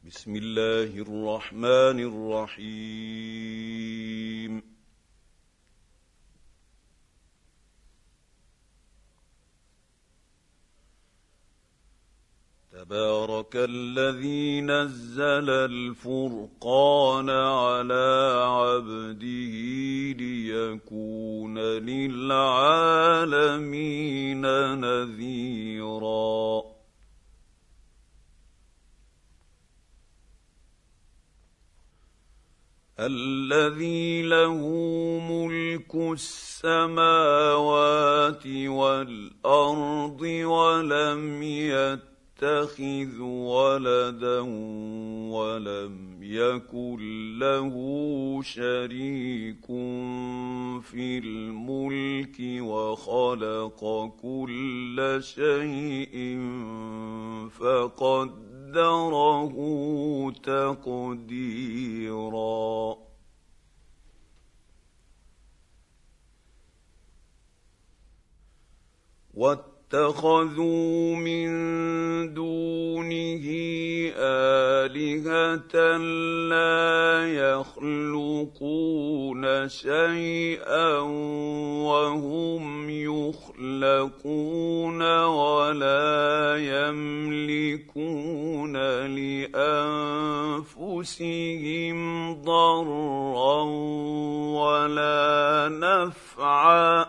بسم الله الرحمن الرحيم. تبارك الذي نزل الفرقان على عبده ليكون للعالمين نذيرا. الذي له ملك السماوات والأرض ولم يتخذ ولدا ولم يكن له شريك في الملك وخلق كل شيء فقدره تقديرا. واتخذوا من دونه آلهة لا يخلقون شيئا وهم يخلقون ولا يملكون لأنفسهم ضرا ولا نفعا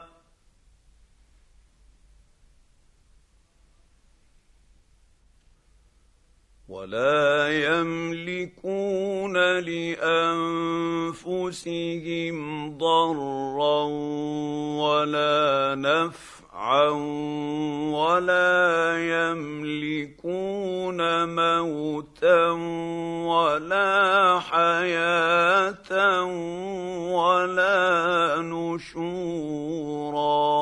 ولا يملكون موتا ولا حياة ولا نشورا.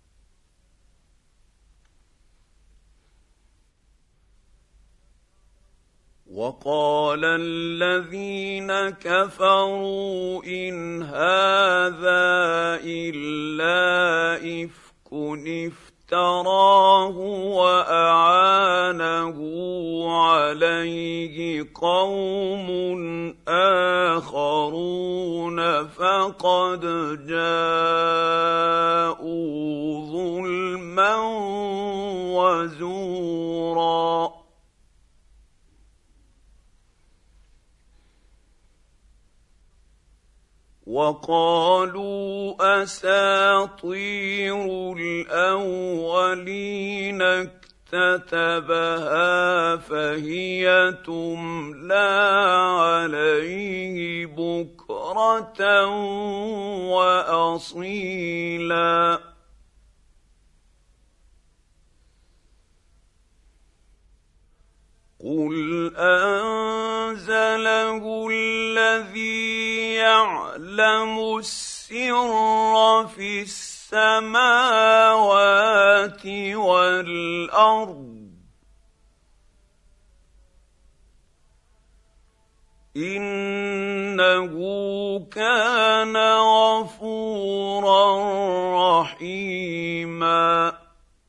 وقال الذين كفروا إن هذا إلا إفك افتراه وأعانه عليه قوم آخرون فقد جاءوا ظلما وزورا. وقالوا أساطير الأولين اكتتبها فهي تملى عليه بكرة وأصيلا. قل أنزله الذي يعلم السر في السماوات والأرض إنه كان غفورا رحيما.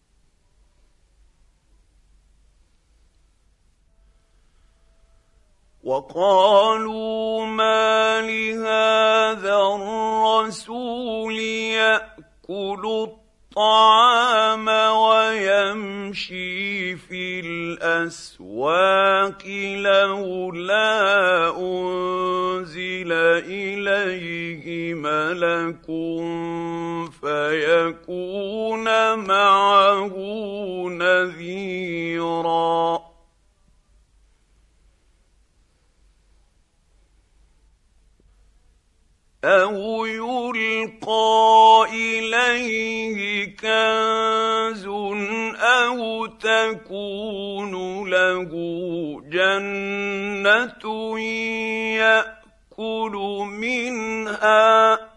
وقالوا ما لهذا الرسول يأكل الطعام ويمشي في الأسواق لولا أنزل إليه ملك فيكون معه نذيرا. أو يلقى إليه كنز أو تكون له جنة يأكل منها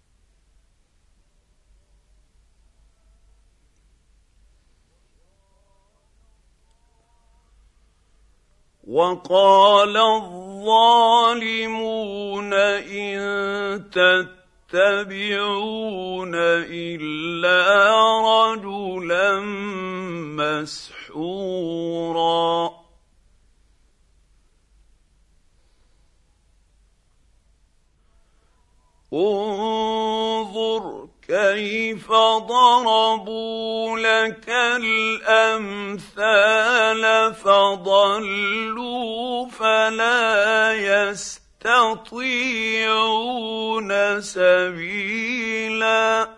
وقال الظالمون إن تتبعون إلا رجلا مسحورا. انظر كيف ضربوا لك الامثال فضلوا فلا يستطيعون سبيلا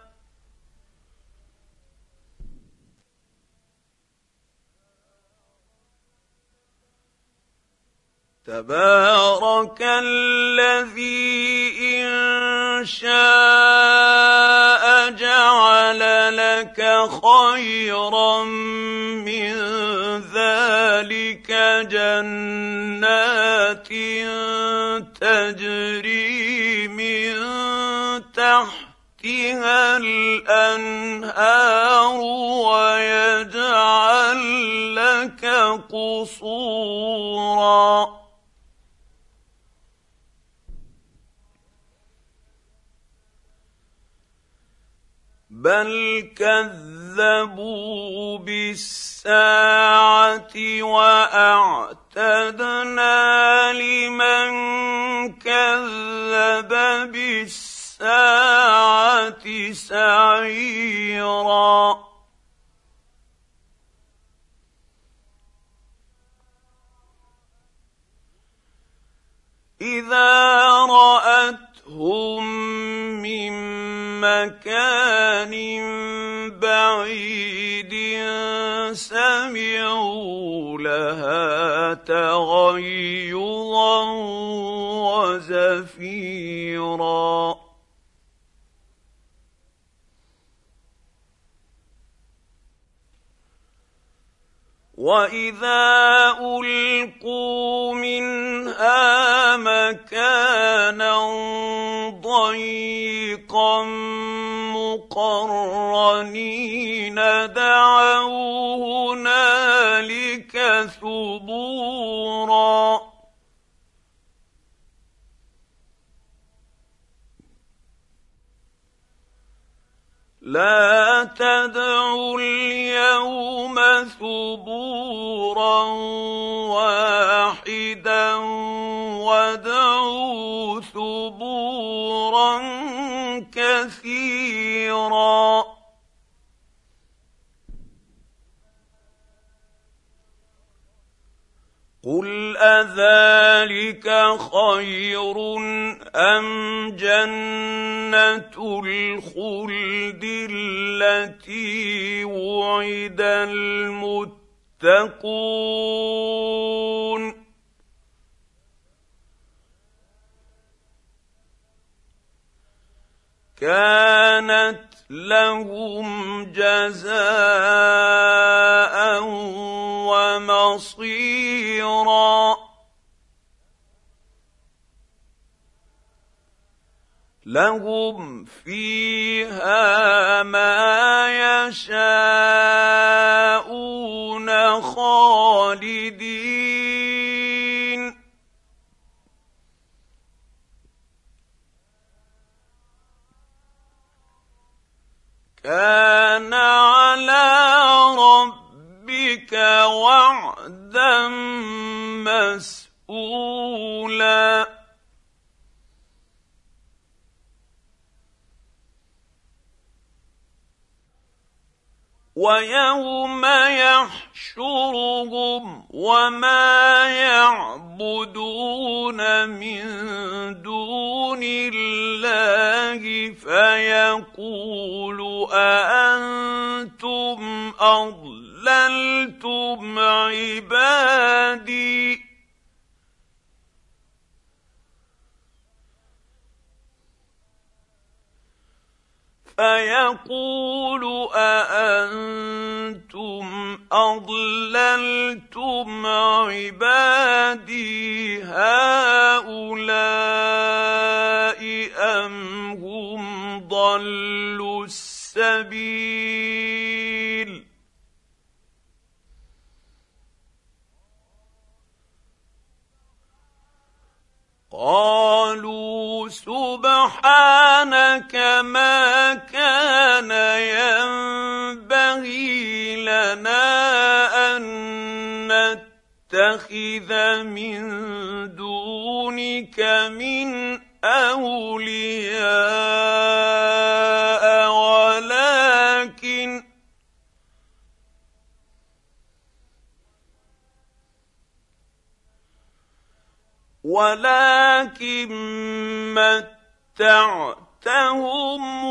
تبارك الذي إن شاء جعل لك خيرا من ذلك جنات تجري من تحتها الأنهار ويجعل لك قصورا بل كذبوا بالساعة وأعتدنا لمن كذب بالساعة سعيرا إذا رأتهم من مكان بعيد سمعوا لها تغيظا وزفيرا وإذا ألقوا منها مكانا ضيقا مقرنين دعوا هنالك ثبورا لا تدعوا اليوم ثبورا واحدا وادعوا ثبورا كثيرا قل أذلك خير أم جنة الخلد التي وعد المتقون كانت لهم جزاء ومصيرا لهم فيها ما يشاءون خالدين كان على ربك وعدا مسئولا ويوم يحشرهم وما يعبدون من دون الله فيقول أأنتم أضللتم عبادي فيقول أأنتم أضللتم عبادي هؤلاء أم هم ضلوا السبيل قالوا سبحانك ما كان ينبغي لنا أن نتخذ من دونك من أولياء ولكن متعتهم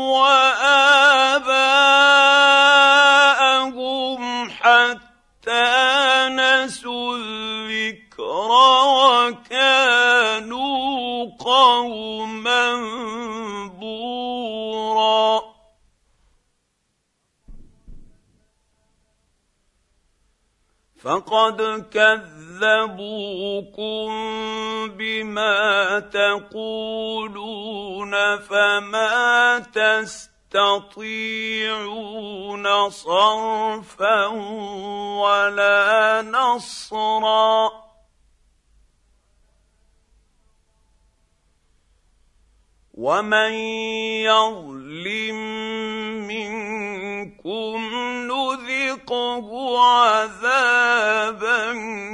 وآباءهم حتى نسوا الذكر وكانوا قوما بورا. فقد كذبوكم بما تقولون فما تستطيعون صرفا ولا نصرا. ومن يظلم منكم نذقه عذابا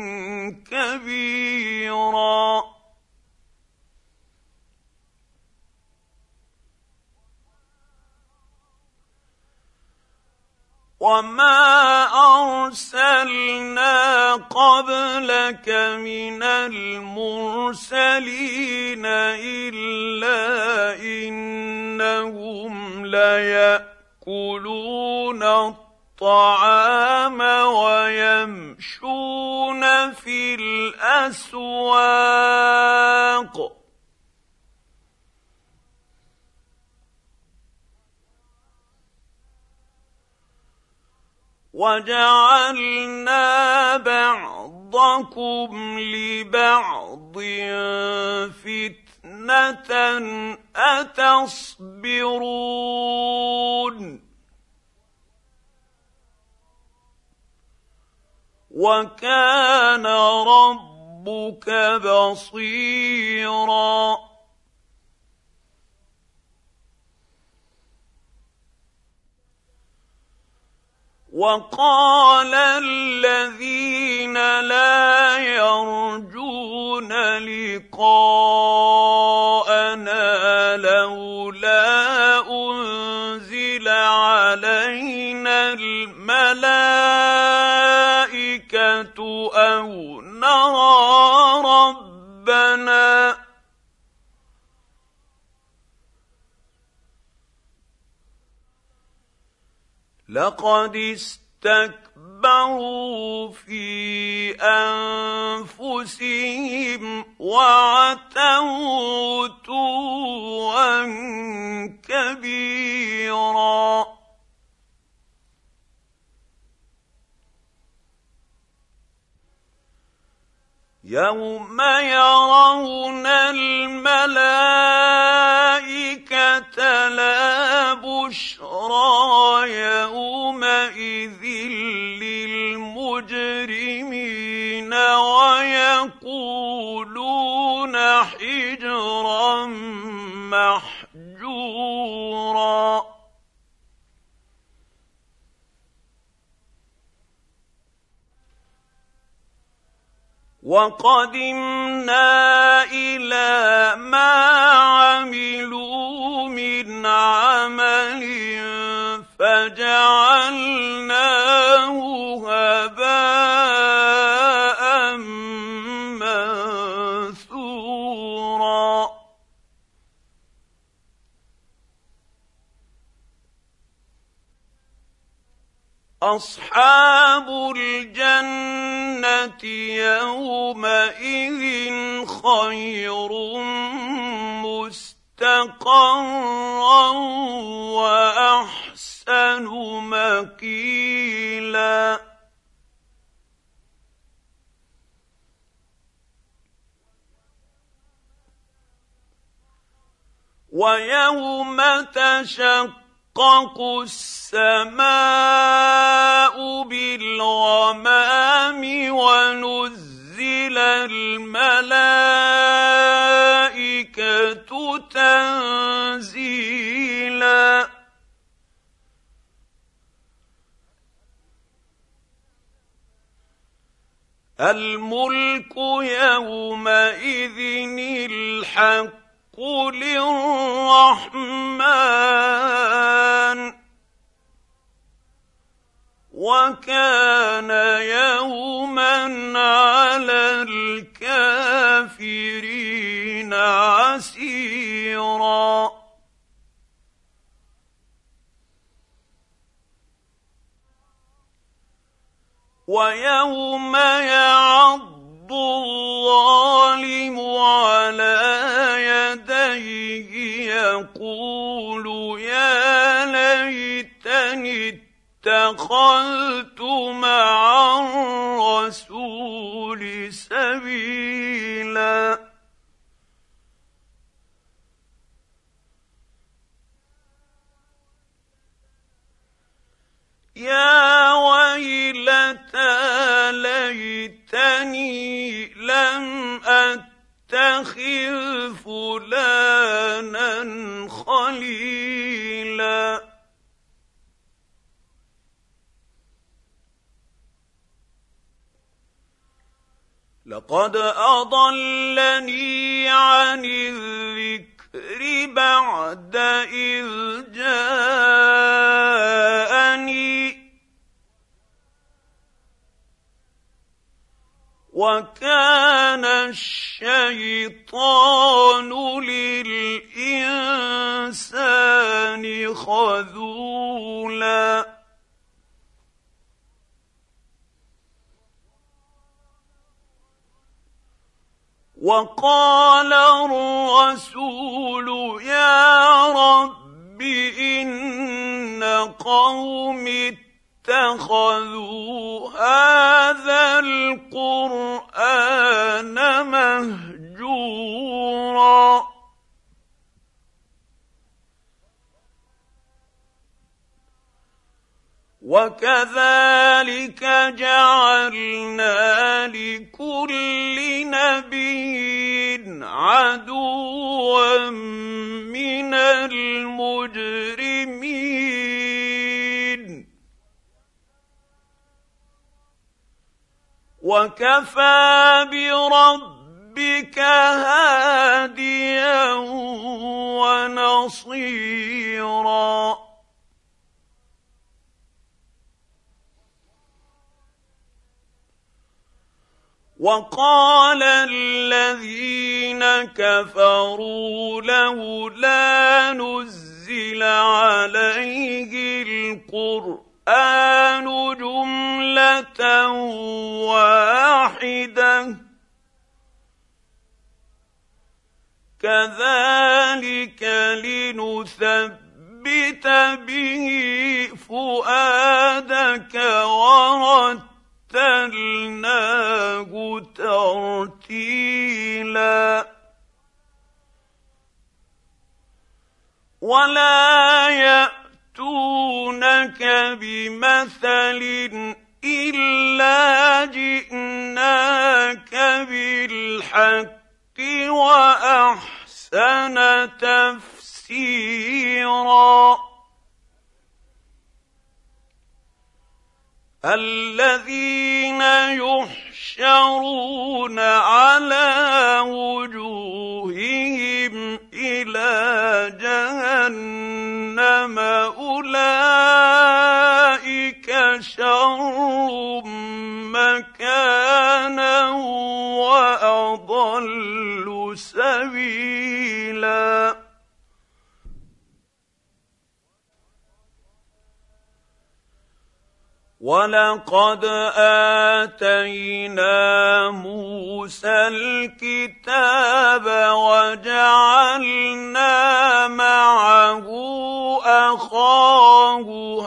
كبيرا. وما أرسلنا قبلك من المرسلين إلا إنهم ليأكلون الطعام ويمشون في الأسواق وجعلنا بعضكم لبعض فتنة أتصبرون وكان ربك بصيرا. وقال الذين لا يرجون لقاءنا لولا أنزل علينا الملائكة أو نرى ربنا لقد استكبروا في أنفسهم وعتوا عتوا كبيرا. يوم يرون الملائكة لا بشرى يومئذ للمجرمين ويقولون حجرا محجورا. وقدمنا إلى ما عملوا من عمل فجعلناه هباء منثورا. أصحاب الجنة يومئذ خير مستقرا وأحسن مقيلا. ويوم تشقق السماء بالغمام ونزل الملائكة تنزيلا. الملك يومئذ الحق للرحمن وكان يوما على الكافرين عسيرا ويوم يعض الظالم على يديه يقول يا ليتني اتخذت مع الرسول سبيلا يا ويلتى ليتني لم أتخذ فلانا خليلا لقد أضلني عن الذكر بعد إذ جاءني وكان الشيطان للإنسان خذولا وقال الرسول يا رب إن قومي اتخذوا هذا القرآن مهجورا وكذلك جعلنا لكل نبي عدوا من المجرمين وكفى بربك هاديا ونصيرا وقال الذين كفروا لولا نزل عليه القرآن جملة واحدة كذلك لنثبت به فؤادك ورتلناه ترتيلا ولا يأتونك بمثل إلا جئناك بالحق وأحسن تفسيرا الذين يحشرون على وجوههم إلى جهنم أولئك شر مكانا وأضل سبيلا ولقد آتينا موسى الكتاب وجعلنا معه أخاه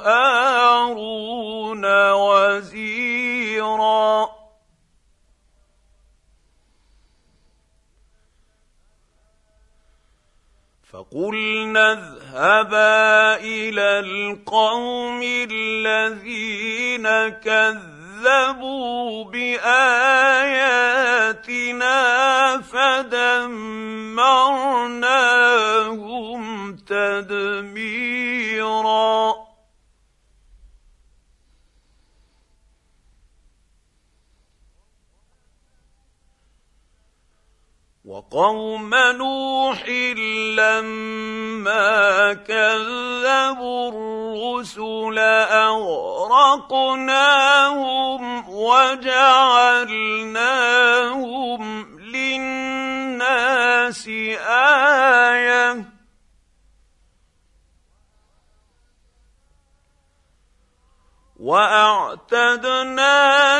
هارون وزيرا فقلنا اذهبا إلى القوم الذين كذبوا بآياتنا فدمرناهم تدميرا وقوم نوح لما كذبوا الرسل أغرقناهم وجعلناهم للناس آية وأعتدنا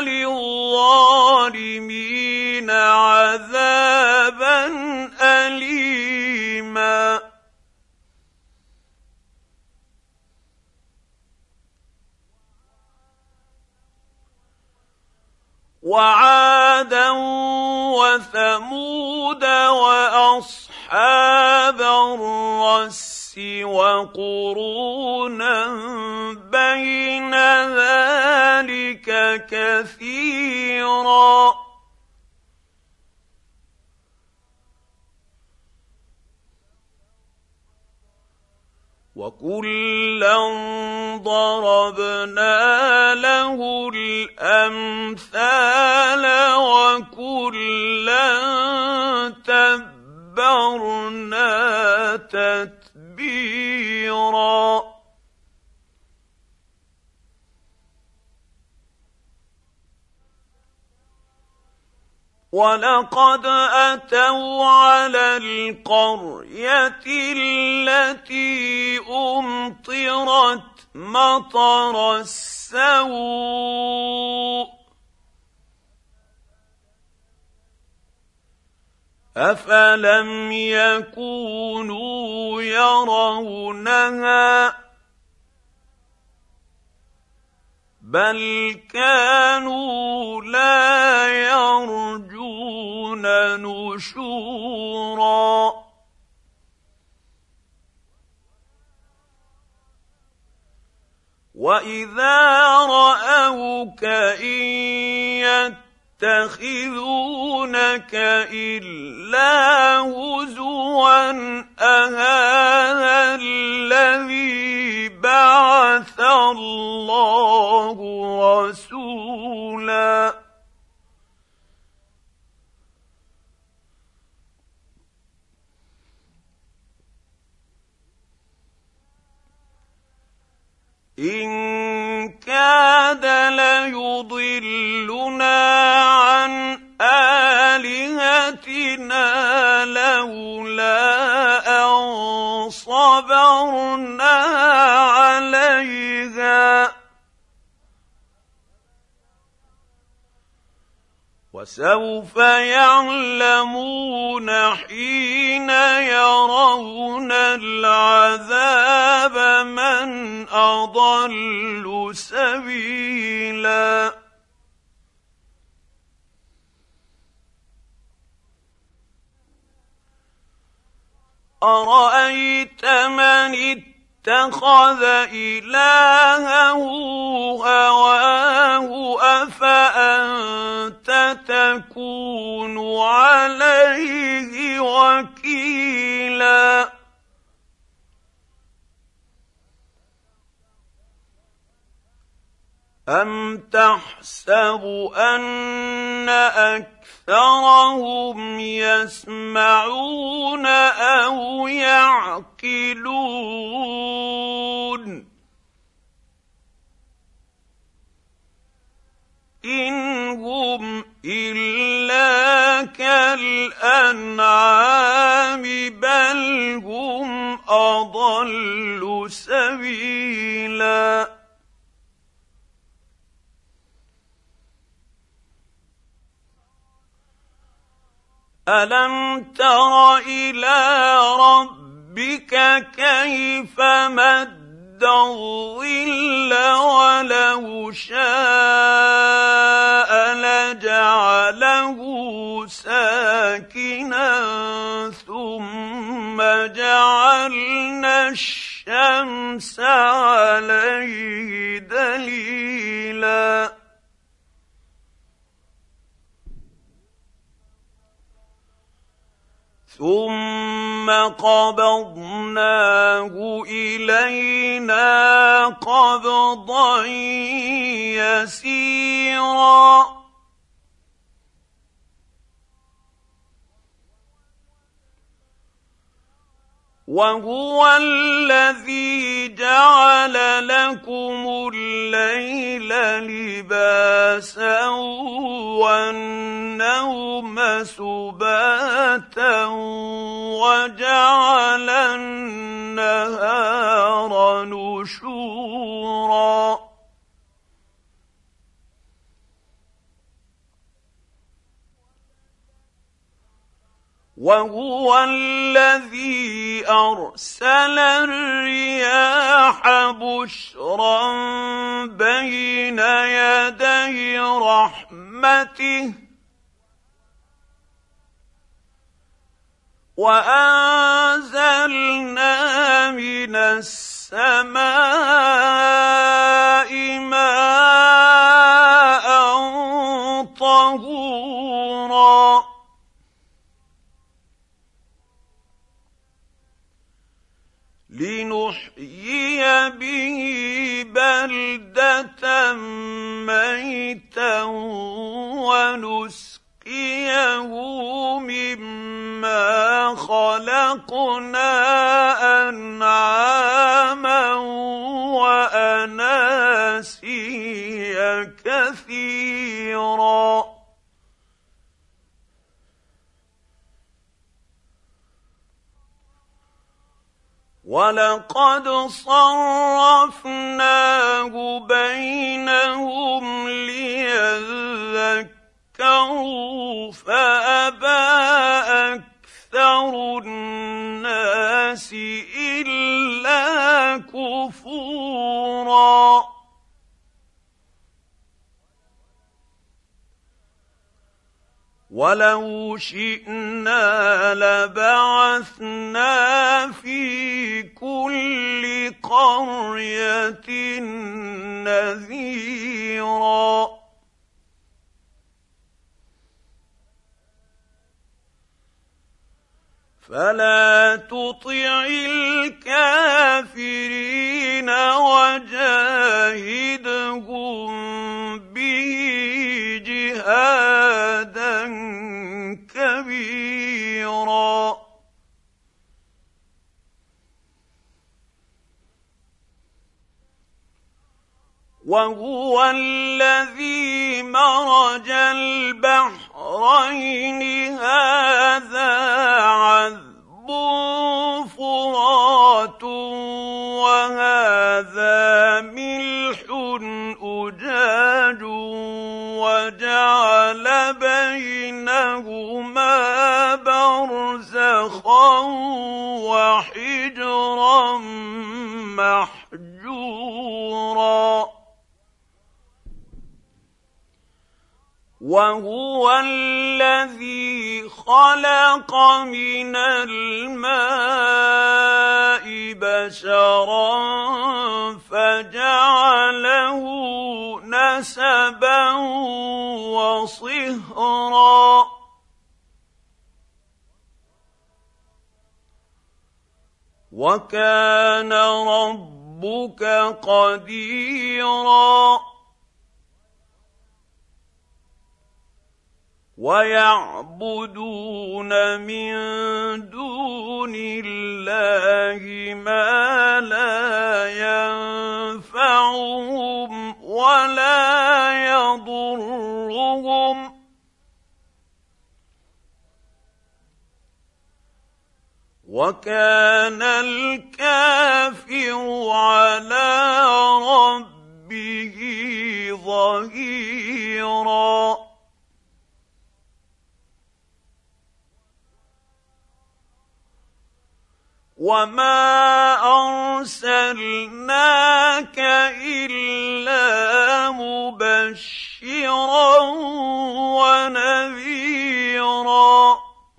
للظالمين عذابا أليما وعادا وثمود وأصحاب الرس وقرونا بين ذلك كثيرا وكلا ضربنا له الأمثال وكلا تبرنا تتبيرا ولقد أتوا على القرية التي أمطرت مطر السوء أفلم يكونوا يرونها بل كانوا لا يرجون نشورا وإذا رأوك إن يتخذونك إلا هزوا أهذا الذي بعث الله رسولا إن كاد ليضلنا عن آلهتنا لولا أن صبرنا عليها وسوف يعلمون حين يرون العذاب من أضل سبيلا أرأيت من اتخذ إلهه هواه أفأنت تكون عليه وكيلا أم تحسب أن أكثرهم يسمعون أو يعقلون إن هم إلا كالأنعام بل هم أضل سبيلا ألم تر إلى ربك كيف مد الظل ولو شاء لجعله ساكنا ثم جعلنا الشمس عليه دليلا ثم قبضناه إلينا قبضا يسيرا وهو الذي جعل لكم الليل لباسا والنوم سباتا وجعل النهار نشورا وهو الذي أرسل الرياح بشرا بين يدي رحمته وأنزلنا من السماء ماء طهورا لنحيي به بلدة ميتا ونسقيه مما خلقنا أنعاما وأناسيا كثيرا وَلَقَدْ صَرَّفْنَاهُ بَيْنَهُمْ لِيَذَّكَّرُوا فَأَبَىٰ أَكْثَرُ النَّاسِ إِلَّا كُفُورًا وَلَوْ شِئْنَا لَبَعَثْنَا فِي كُلِّ قَرْيَةٍ نَذِيرًا فَلَا تُطِعِ الْكَافِرِينَ وَجَاهِدْهُم بِهِ جِهَادًا كَبِيرًا وَهُوَ الَّذِي مَرَجَ الْبَحْرَيْنِ هَٰذَا عَذْبٌ فُرَاتٌ وَهَٰذَا مِلْحٌ أُجَاجٌ وَجَعَلَ بَيْنَهُمَا بَرْزَخًا وَحِجْرًا مَّحْجُورًا وَهُوَ الَّذِي خَلَقَ مِنَ الْمَاءِ بَشَرًا فَجَعَلَهُ نَسَبًا وَصِهْرًا وَكَانَ رَبُّكَ قَدِيرًا وَيَعْبُدُونَ مِن دُونِ اللَّهِ مَا لَا يَنفَعُهُمْ وَلَا يَضُرُّهُمْ وَكَانَ الْكَافِرُ عَلَىٰ رَبِّهِ ظَهِيرًا وَمَا أَرْسَلْنَاكَ إِلَّا مُبَشِّرًا وَنَذِيرًا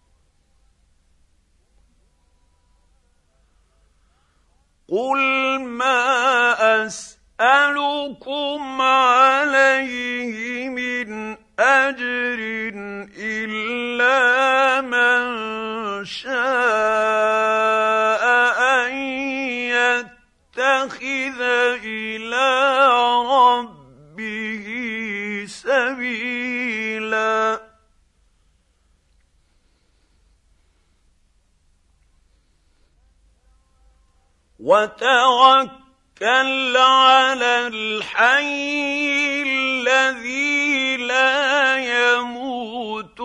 قُلْ مَا أَسْأَلُكُمْ عَلَيْهِ مِنْ أَجْرٍ إِلَّا مَن شَاءَ أَن يَتَّخِذَ إِلَىٰ رَبِّهِ سَبِيلًا وتوكل على الحي الذي لا يموت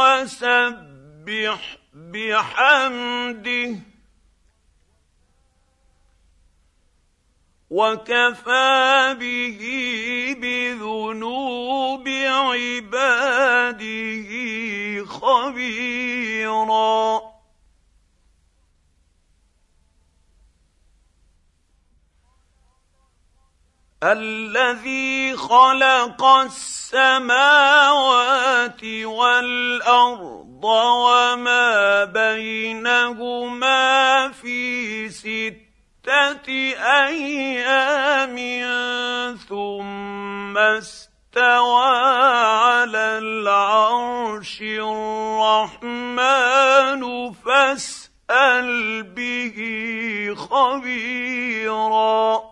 وسبح بحمده وكفى به بذنوب عباده خبيرا الذي خلق السماوات والأرض وما بينهما في 6 أيام ثم استوى على العرش الرحمن فاسأل به خبيرا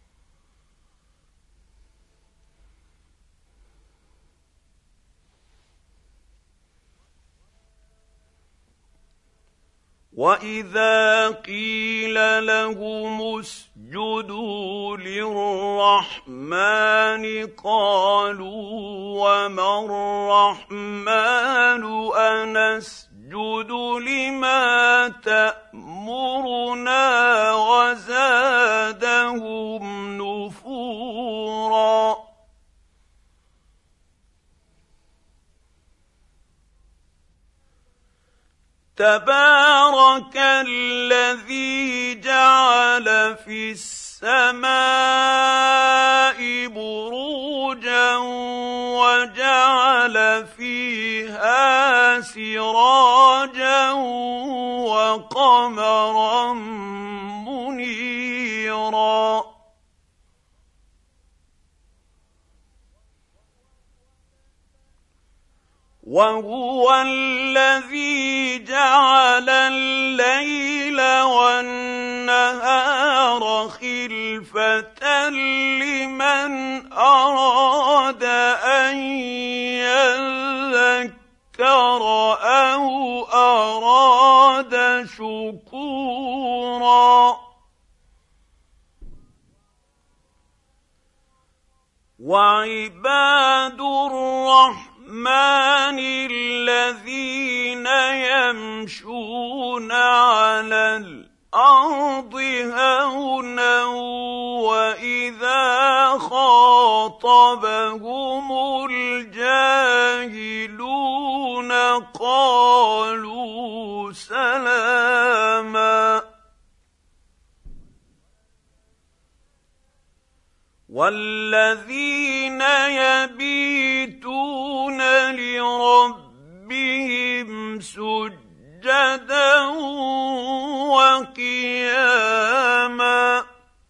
وَإِذَا قِيلَ لَهُمُ اسْجُدُوا لِلرَّحْمَنِ قَالُوا وَمَا الرَّحْمَنُ أَنَسْجُدُ لِمَا تَأْمُرُنَا وَزَادَهُمْ نُفُورًا تبارك الذي جعل في السماء بروجا وجعل فيها سراجا وقمرا منيرا وهو الذي جعل الليل والنهار خلفة لمن أراد أن يذكر أو أراد شكورا وعباد الرحمن الذين يمشون على الأرض هونا وإذا خاطبهم الجاهلون قالوا سلاما والذين يبيتون لربهم سجدا وقياما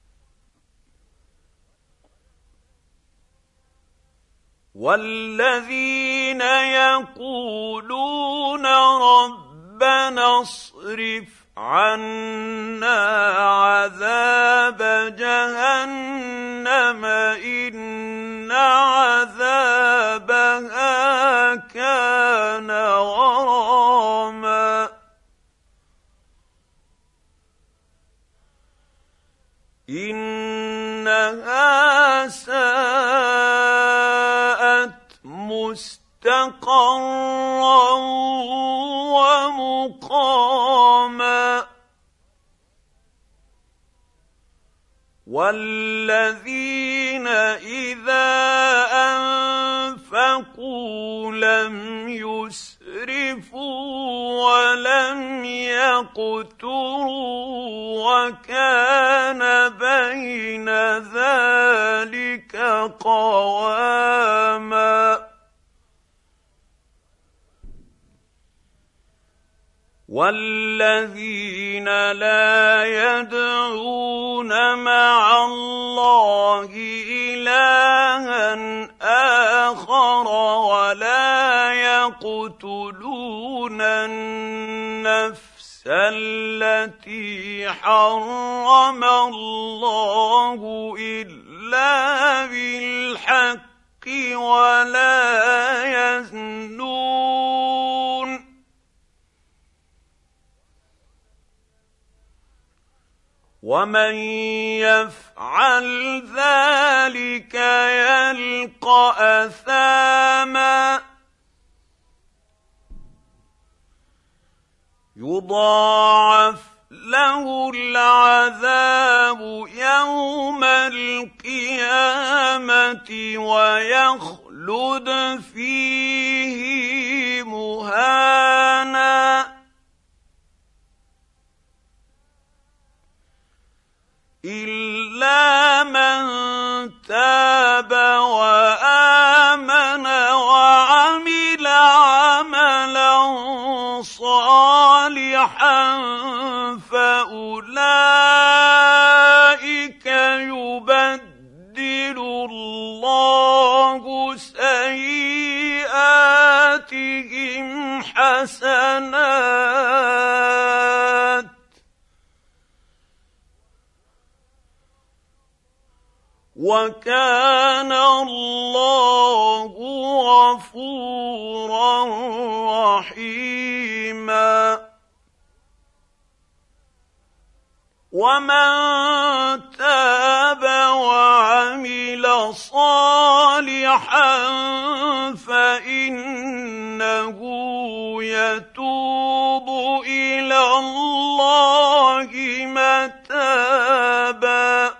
والذين يقولون ربنا اصرف عنا عذاب جهنم إن عذابها كان غراما إنها ساءت مستقرا ومقاما والذين إذا أنفقوا لم يسرفوا ولم يقتروا وكان بين ذلك قواما والذين لا يدعون مع الله إلها آخر ولا يقتلون النفس التي حرم الله إلا بالحق ولا يزنون ومن يفعل ذلك يلقى اثاما يضاعف له العذاب يوم القيامة ويخلد فيه مهانا إلا من تاب وآمن وعمل عملا صالحا فأولئك يبدل الله سيئاتهم حسنات وكان الله غفورا رحيما ومن تاب وعمل صالحا فإنه يتوب إلى الله متابا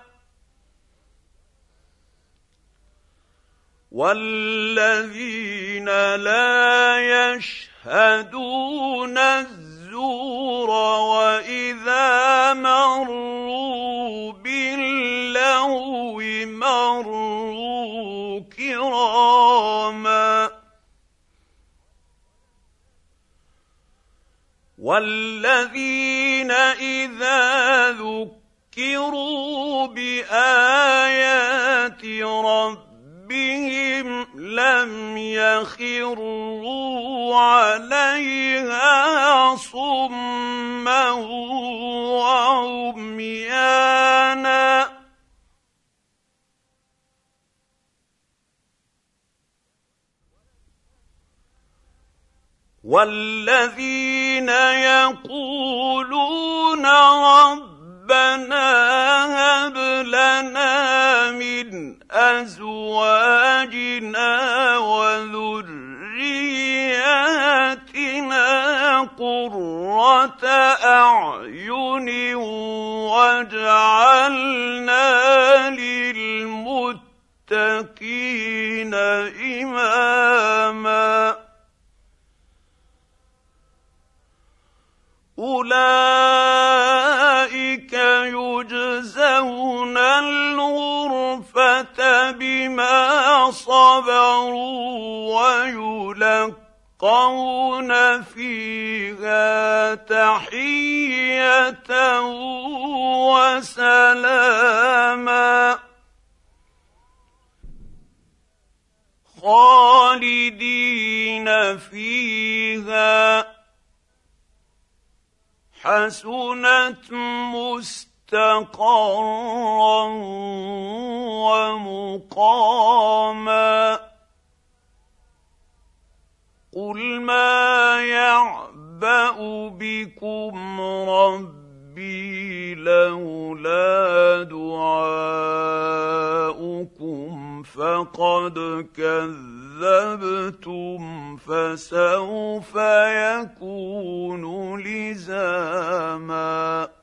والذين لا يشهدون الزور وإذا مروا باللغو مروا كراما والذين إذا ذكروا بآيات ربهم لم يخروا عليها صما وعميانا والذين يقولون ربنا هب لنا من أزواجنا وذرياتنا قرة أعين واجعلنا للمتقين إماما أولئك يجزون الغرفة بما صبروا ويلقون فيها تحية وسلاما خالدين فيها حسنت مستقرا ومقاما قل ما يعبأ بكم ربي لولا دعاؤكم فقد كذبتم فسوف يكون لزاما